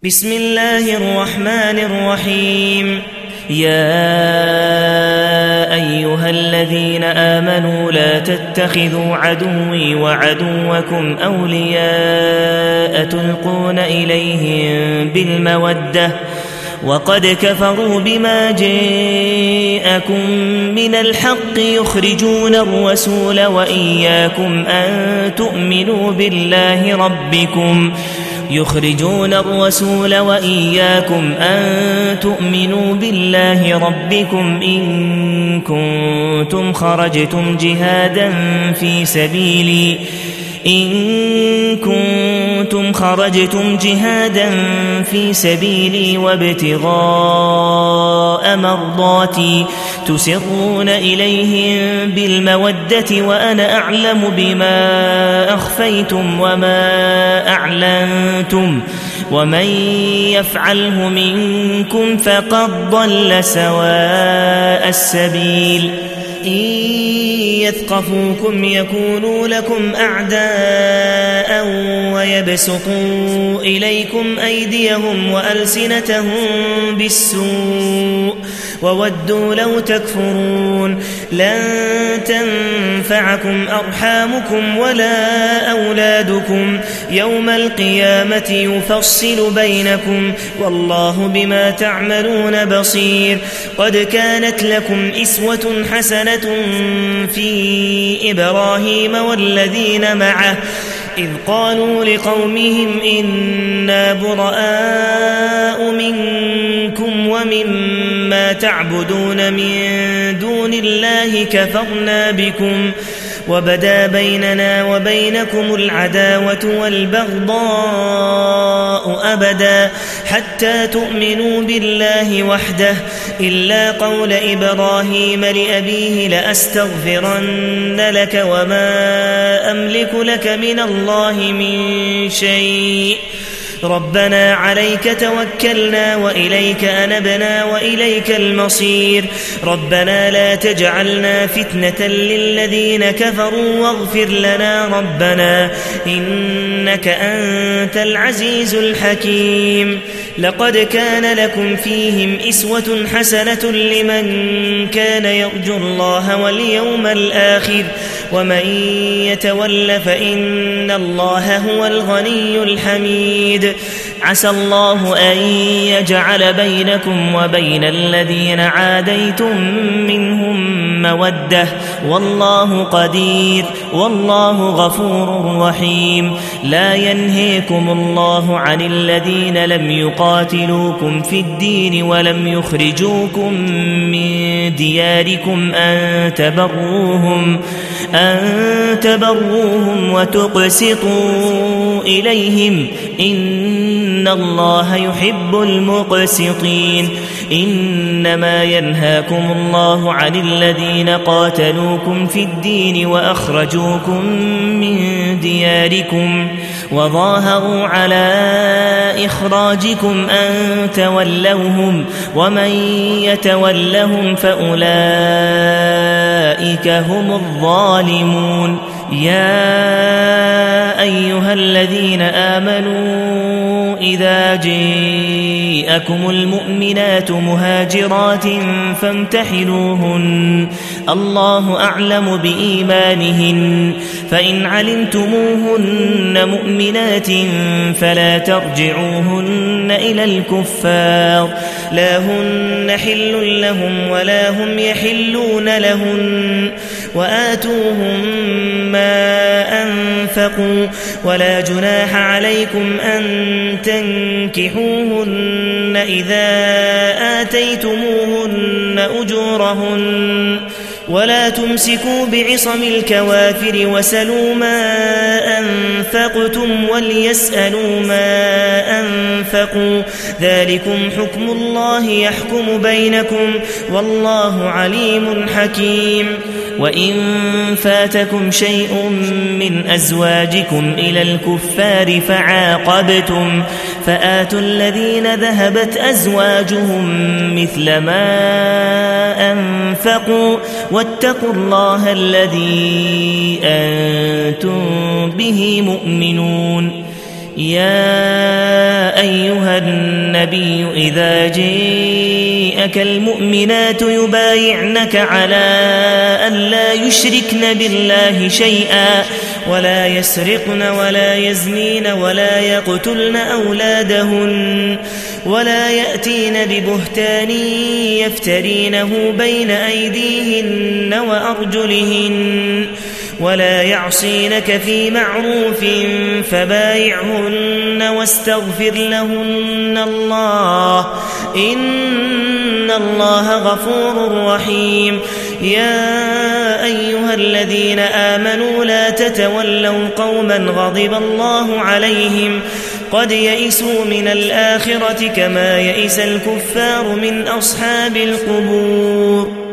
بسم الله الرحمن الرحيم. يا أيها الذين آمنوا لا تتخذوا عدوي وعدوكم أولياء تلقون إليهم بالمودة وقد كفروا بما جاءكم من الحق يخرجون الرسول وإياكم أن تؤمنوا بالله ربكم إن كنتم خرجتم جهادا في سبيلي وابتغاء مرضاتي تسرون إليهم بالمودة وأنا أعلم بما أخفيتم وما أعلنتم ومن يفعله منكم فقد ضل سواء السبيل. إن يثقفوكم يكونوا لكم أعداء ويبسطوا إليكم أيديهم وألسنتهم بالسوء وودوا لو تكفرون. لن تنفعكم أرحامكم ولا أولادكم يوم القيامة يفصل بينكم والله بما تعملون بصير. قد كانت لكم إسوة حسنة في إبراهيم والذين معه إذ قالوا لقومهم إنا براء منكم ومما تعبدون من دون الله كفرنا بكم وبدا بيننا وبينكم العداوة والبغضاء أبدا حتى تؤمنوا بالله وحده إلا قول إبراهيم لأبيه لأستغفرن لك وما أملك لك من الله من شيء ربنا عليك توكلنا وإليك أنبنا وإليك المصير. ربنا لا تجعلنا فتنة للذين كفروا واغفر لنا ربنا إنك أنت العزيز الحكيم. لقد كان لكم فيهم إسوة حسنة لمن كان يرجو الله واليوم الآخر ومن يتول فإن الله هو الغني الحميد. عسى الله أن يجعل بينكم وبين الذين عاديتم منهم مودة والله قدير والله غفور رحيم. لا ينهيكم الله عن الذين لم يقاتلوكم في الدين ولم يخرجوكم من دياركم أن تبروهم وتقسطوا إليهم إن الله يحب المقسطين. إنما ينهاكم الله عن الذين قاتلوكم في الدين وأخرجوكم من دياركم وظاهروا على إخراجكم أن تولوهم ومن يتولهم فأولئك هم الظالمون. يا أيها الذين آمنوا إذا جاءكم المؤمنات مهاجرات فامتحنوهن الله أعلم بإيمانهن فإن علمتموهن مؤمنات فلا ترجعوهن إلى الكفار لا هن حل لهم ولا هم يحلون لهن وآتوهم ما أنفقوا ولا جناح عليكم أن تنكحوهن إذا آتيتموهن أجورهن ولا تمسكوا بعصم الكوافر وسلوا ما أنفقتم وليسألوا ما أنفقوا ذلكم حكم الله يحكم بينكم والله عليم حكيم. وإن فاتكم شيء من أزواجكم إلى الكفار فعاقبتم فآتوا الذين ذهبت أزواجهم مثل ما أنفقوا واتقوا الله الذي أنتم به مؤمنون. يا أيها النبي إذا جاءك المؤمنات يبايعنك على أن لا يشركن بالله شيئا ولا يسرقن ولا يزنين ولا يقتلن أولادهن ولا يأتين ببهتان يفترينه بين أيديهن وأرجلهن ولا يعصينك في معروف فبايعهن واستغفر لهن الله إن الله غفور رحيم. يا أيها الذين آمنوا لا تتولوا قوما غضب الله عليهم قد يئسوا من الآخرة كما يئس الكفار من أصحاب القبور.